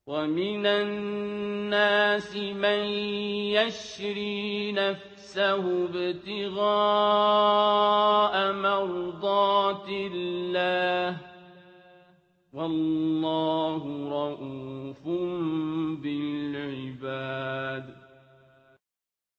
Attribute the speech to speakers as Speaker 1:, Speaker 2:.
Speaker 1: وَمِنَ النَّاسِ مَن يَشْرِي نَفْسَهُ ابْتِغَاءَ مَرْضَاتِ اللَّهِ ۗ وَاللَّهُ